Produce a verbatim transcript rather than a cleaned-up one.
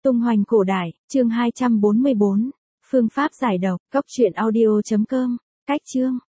Tung hoành cổ đại, chương hai trăm bốn mươi bốn. Phương pháp giải độc, cốc truyện audio chấm com. Cách chương.